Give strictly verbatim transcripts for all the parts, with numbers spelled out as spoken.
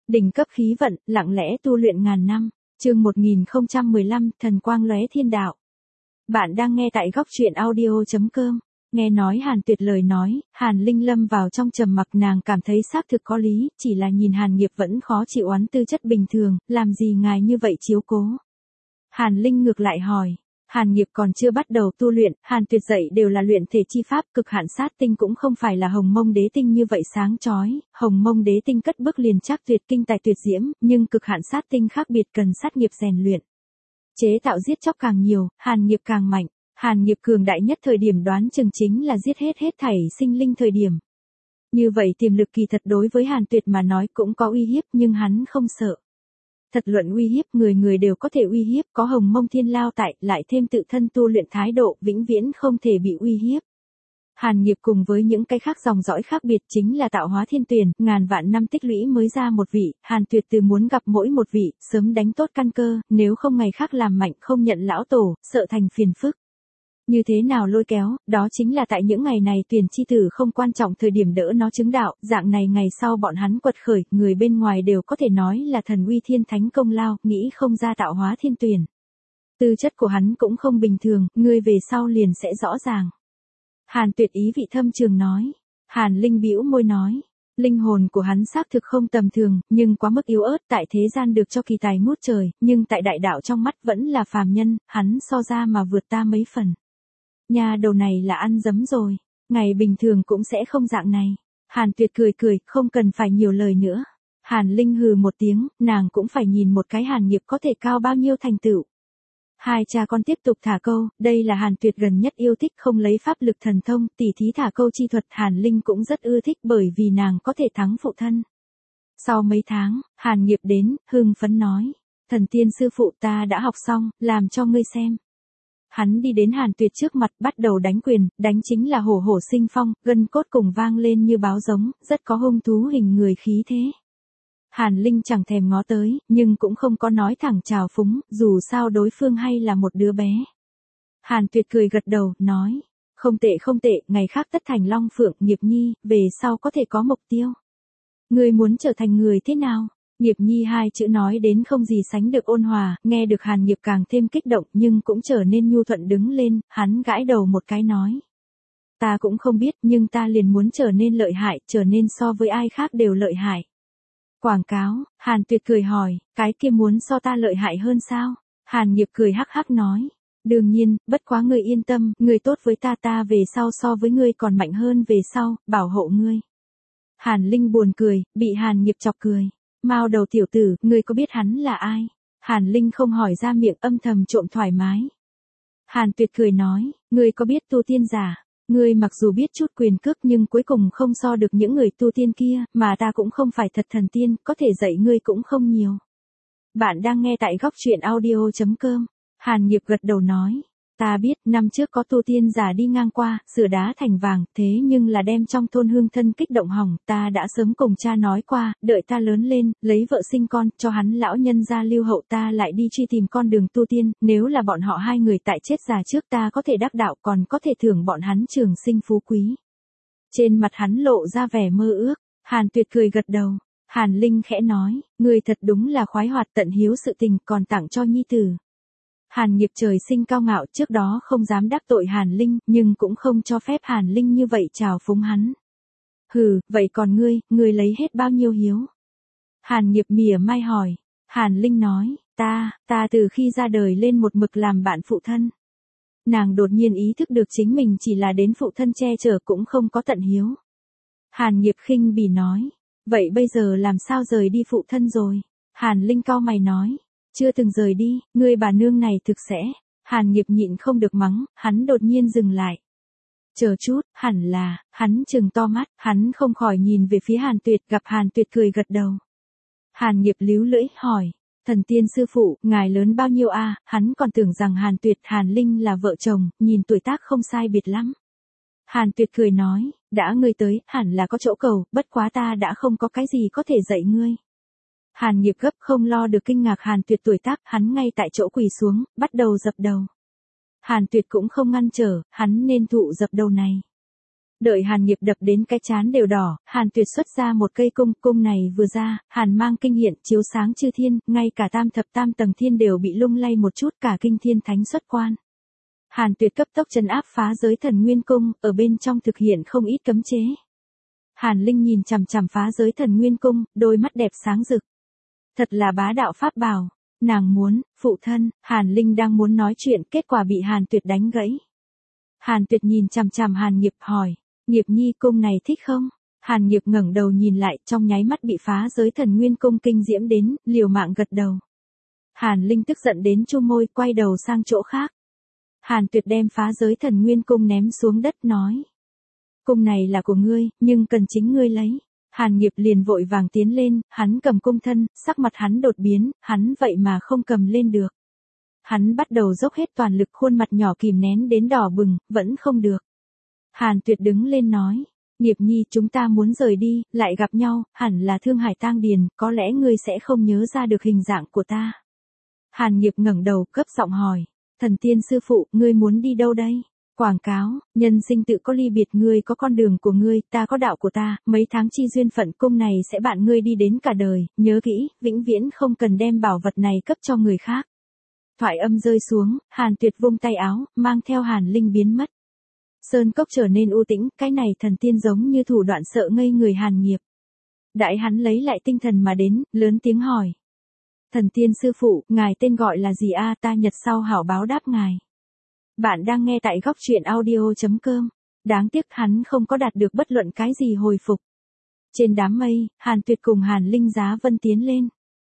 Đỉnh cấp khí vận, lặng lẽ tu luyện ngàn năm. Chương một nghìn không trăm mười lăm, thần quang lóe thiên đạo. Bạn đang nghe tại góc truyện audio chấm com. Nghe nói Hàn Tuyệt lời nói, Hàn Linh lâm vào trong trầm mặc, nàng cảm thấy xác thực có lý, chỉ là nhìn Hàn Nghiệp vẫn khó chịu, oán tư chất bình thường, làm gì ngài như vậy chiếu cố. Hàn Linh ngược lại hỏi. Hàn Nghiệp còn chưa bắt đầu tu luyện, Hàn Tuyệt dạy đều là luyện thể chi pháp, cực hạn sát tinh cũng không phải là Hồng Mông Đế tinh như vậy sáng chói, Hồng Mông Đế tinh cất bước liền chắc tuyệt kinh tài tuyệt diễm, nhưng cực hạn sát tinh khác biệt, cần sát nghiệp rèn luyện. Chế tạo giết chóc càng nhiều, Hàn Nghiệp càng mạnh. Hàn Nghiệp cường đại nhất thời điểm đoán chừng chính là giết hết hết thảy sinh linh thời điểm. Như vậy tiềm lực kỳ thật đối với Hàn Tuyệt mà nói cũng có uy hiếp, nhưng hắn không sợ. Thật luận uy hiếp, người người đều có thể uy hiếp, có Hồng Mông Thiên Lao tại, lại thêm tự thân tu luyện thái độ, vĩnh viễn không thể bị uy hiếp. Hàn Nghiệp cùng với những cái khác dòng dõi khác biệt chính là tạo hóa thiên tuyển, ngàn vạn năm tích lũy mới ra một vị, Hàn Tuyệt từ muốn gặp mỗi một vị, sớm đánh tốt căn cơ, nếu không ngày khác làm mạnh không nhận lão tổ, sợ thành phiền phức. Như thế nào lôi kéo, đó chính là tại những ngày này tuyển chi tử không quan trọng thời điểm đỡ nó chứng đạo, dạng này ngày sau bọn hắn quật khởi, người bên ngoài đều có thể nói là thần uy thiên thánh công lao, nghĩ không ra tạo hóa thiên tuyển. Tư chất của hắn cũng không bình thường, người về sau liền sẽ rõ ràng. Hàn Tuyệt ý vị thâm trường nói. Hàn Linh bĩu môi nói. Linh hồn của hắn xác thực không tầm thường, nhưng quá mức yếu ớt, tại thế gian được cho kỳ tài ngút trời, nhưng tại đại đạo trong mắt vẫn là phàm nhân, hắn so ra mà vượt ta mấy phần. Nhà đầu này là ăn dấm rồi, ngày bình thường cũng sẽ không dạng này. Hàn Tuyệt cười cười, không cần phải nhiều lời nữa. Hàn Linh hừ một tiếng, nàng cũng phải nhìn một cái Hàn Nghiệp có thể cao bao nhiêu thành tựu. Hai cha con tiếp tục thả câu, đây là Hàn Tuyệt gần nhất yêu thích, không lấy pháp lực thần thông, tỉ thí thả câu chi thuật, Hàn Linh cũng rất ưa thích bởi vì nàng có thể thắng phụ thân. Sau mấy tháng, Hàn Nghiệp đến, hưng phấn nói, thần tiên sư phụ ta đã học xong, làm cho ngươi xem. Hắn đi đến Hàn Tuyệt trước mặt, bắt đầu đánh quyền, đánh chính là hổ hổ sinh phong, gân cốt cùng vang lên như báo giống, rất có hung thú hình người khí thế. Hàn Linh chẳng thèm ngó tới, nhưng cũng không có nói thẳng chào phúng, dù sao đối phương hay là một đứa bé. Hàn Tuyệt cười gật đầu, nói, không tệ không tệ, ngày khác tất thành long phượng, Nghiệp Nhi, về sau có thể có mục tiêu. Ngươi muốn trở thành người thế nào? Nghiệp Nhi hai chữ nói đến không gì sánh được ôn hòa, nghe được Hàn Nghiệp càng thêm kích động nhưng cũng trở nên nhu thuận đứng lên, hắn gãi đầu một cái nói. Ta cũng không biết nhưng ta liền muốn trở nên lợi hại, trở nên so với ai khác đều lợi hại. Quảng cáo, Hàn Tuyệt cười hỏi, cái kia muốn so ta lợi hại hơn sao? Hàn Nghiệp cười hắc hắc nói. Đương nhiên, bất quá ngươi yên tâm, ngươi tốt với ta, ta về sau so với ngươi còn mạnh hơn về sau, bảo hộ ngươi. Hàn Linh buồn cười, bị Hàn Nghiệp chọc cười. Mao đầu tiểu tử, ngươi có biết hắn là ai? Hàn Linh không hỏi ra miệng, âm thầm trộm thoải mái. Hàn Tuyệt cười nói, ngươi có biết tu tiên giả? Ngươi mặc dù biết chút quyền cước nhưng cuối cùng không so được những người tu tiên kia, mà ta cũng không phải thật thần tiên, có thể dạy ngươi cũng không nhiều. Bạn đang nghe tại góc truyện audio chấm com. Hàn Nghiệp gật đầu nói, ta biết, năm trước có tu tiên giả đi ngang qua, sửa đá thành vàng, thế nhưng là đem trong thôn hương thân kích động hỏng, ta đã sớm cùng cha nói qua, đợi ta lớn lên, lấy vợ sinh con, cho hắn lão nhân gia lưu hậu, ta lại đi truy tìm con đường tu tiên, nếu là bọn họ hai người tại chết già trước ta có thể đắc đạo, còn có thể thưởng bọn hắn trường sinh phú quý. Trên mặt hắn lộ ra vẻ mơ ước, Hàn Tuyệt cười gật đầu. Hàn Linh khẽ nói, người thật đúng là khoái hoạt tận hiếu sự tình, còn tặng cho nhi tử. Hàn Nghiệp trời sinh cao ngạo, trước đó không dám đắc tội Hàn Linh, nhưng cũng không cho phép Hàn Linh như vậy chào phúng hắn. Hừ, vậy còn ngươi, ngươi lấy hết bao nhiêu hiếu? Hàn Nghiệp mỉa mai hỏi. Hàn Linh nói, ta, ta từ khi ra đời lên một mực làm bạn phụ thân. Nàng đột nhiên ý thức được chính mình chỉ là đến phụ thân che chở cũng không có tận hiếu. Hàn Nghiệp khinh bỉ nói, vậy bây giờ làm sao rời đi phụ thân rồi? Hàn Linh cau mày nói. Chưa từng rời đi, ngươi bà nương này thực sẽ. Hàn Nghiệp nhịn không được mắng, hắn đột nhiên dừng lại. Chờ chút, hẳn là, hắn trừng to mắt, hắn không khỏi nhìn về phía Hàn Tuyệt, gặp Hàn Tuyệt cười gật đầu. Hàn Nghiệp líu lưỡi, hỏi, thần tiên sư phụ, ngài lớn bao nhiêu a? À? Hắn còn tưởng rằng Hàn Tuyệt, Hàn Linh là vợ chồng, nhìn tuổi tác không sai biệt lắm. Hàn Tuyệt cười nói, đã ngươi tới, hẳn là có chỗ cầu, bất quá ta đã không có cái gì có thể dạy ngươi. Hàn Nghiệp gấp không lo được kinh ngạc Hàn Tuyệt tuổi tác, hắn ngay tại chỗ quỳ xuống, bắt đầu dập đầu. Hàn Tuyệt cũng không ngăn trở, hắn nên thụ dập đầu này. Đợi Hàn Nghiệp đập đến cái chán đều đỏ, Hàn Tuyệt xuất ra một cây cung, cung này vừa ra, Hàn mang kinh hiện, chiếu sáng chư thiên, ngay cả tam thập tam tầng thiên đều bị lung lay một chút, cả kinh thiên thánh xuất quan. Hàn Tuyệt cấp tốc trấn áp phá giới thần nguyên cung, ở bên trong thực hiện không ít cấm chế. Hàn Linh nhìn chằm chằm phá giới thần nguyên cung, đôi mắt đẹp sáng rực. Thật là bá đạo pháp bảo, nàng muốn, phụ thân, Hàn Linh đang muốn nói chuyện, kết quả bị Hàn Tuyệt đánh gãy. Hàn Tuyệt nhìn chằm chằm Hàn Nghiệp hỏi, Nghiệp nhi cung này thích không? Hàn Nghiệp ngẩng đầu nhìn lại, trong nháy mắt bị phá giới thần nguyên cung kinh diễm đến, liều mạng gật đầu. Hàn Linh tức giận đến chu môi, quay đầu sang chỗ khác. Hàn Tuyệt đem phá giới thần nguyên cung ném xuống đất nói. Cung này là của ngươi, nhưng cần chính ngươi lấy. Hàn Nghiệp liền vội vàng tiến lên, hắn cầm cung thân, sắc mặt hắn đột biến, hắn vậy mà không cầm lên được. Hắn bắt đầu dốc hết toàn lực, khuôn mặt nhỏ kìm nén đến đỏ bừng, vẫn không được. Hàn Tuyệt đứng lên nói, Nghiệp nhi chúng ta muốn rời đi, lại gặp nhau, hẳn là Thương Hải Tang Điền, có lẽ ngươi sẽ không nhớ ra được hình dạng của ta. Hàn Nghiệp ngẩng đầu, cấp giọng hỏi, thần tiên sư phụ, ngươi muốn đi đâu đây? Quảng cáo, nhân sinh tự có ly biệt, ngươi có con đường của ngươi, ta có đạo của ta, mấy tháng chi duyên phận cung này sẽ bạn ngươi đi đến cả đời, nhớ kỹ, vĩnh viễn không cần đem bảo vật này cấp cho người khác. Thoại âm rơi xuống, Hàn Tuyệt vung tay áo, mang theo Hàn Linh biến mất. Sơn cốc trở nên u tĩnh, cái này thần tiên giống như thủ đoạn sợ ngây người Hàn Nghiệp. Đại hắn lấy lại tinh thần mà đến, lớn tiếng hỏi. Thần tiên sư phụ, ngài tên gọi là gì a? Ta nhật sau hảo báo đáp ngài. Bạn đang nghe tại góc truyện audio chấm com. Đáng tiếc hắn không có đạt được bất luận cái gì hồi phục. Trên đám mây, Hàn Tuyệt cùng Hàn Linh giá vân tiến lên.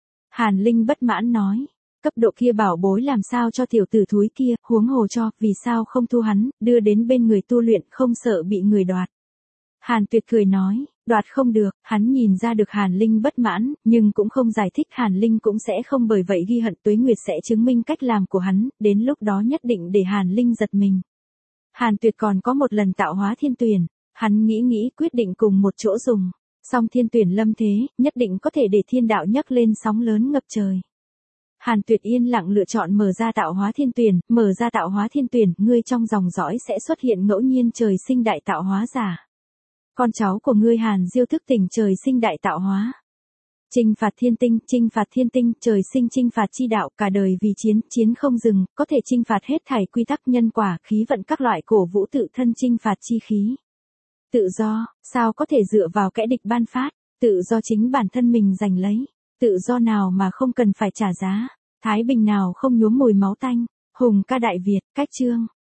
Hàn Linh bất mãn nói. Cấp độ kia bảo bối làm sao cho tiểu tử thúi kia, huống hồ cho, vì sao không thu hắn, đưa đến bên người tu luyện, không sợ bị người đoạt. Hàn Tuyệt cười nói, đoạt không được, hắn nhìn ra được Hàn Linh bất mãn, nhưng cũng không giải thích, Hàn Linh cũng sẽ không bởi vậy ghi hận, Tuế Nguyệt sẽ chứng minh cách làm của hắn, đến lúc đó nhất định để Hàn Linh giật mình. Hàn Tuyệt còn có một lần tạo hóa thiên tuyển, hắn nghĩ nghĩ quyết định cùng một chỗ dùng, song thiên tuyển lâm thế, nhất định có thể để thiên đạo nhấc lên sóng lớn ngập trời. Hàn Tuyệt yên lặng lựa chọn mở ra tạo hóa thiên tuyển, mở ra tạo hóa thiên tuyển, ngươi trong dòng dõi sẽ xuất hiện ngẫu nhiên trời sinh đại tạo hóa giả. Con cháu của ngươi Hàn Diêu thức tỉnh trời sinh đại tạo hóa. Chinh phạt thiên tinh, chinh phạt thiên tinh, trời sinh chinh phạt chi đạo, cả đời vì chiến, chiến không dừng, có thể chinh phạt hết thảy quy tắc nhân quả, khí vận các loại, cổ vũ tự thân chinh phạt chi khí. Tự do, sao có thể dựa vào kẻ địch ban phát, tự do chính bản thân mình giành lấy. Tự do nào mà không cần phải trả giá, thái bình nào không nhuốm mùi máu tanh, hùng ca Đại Việt, cách chương.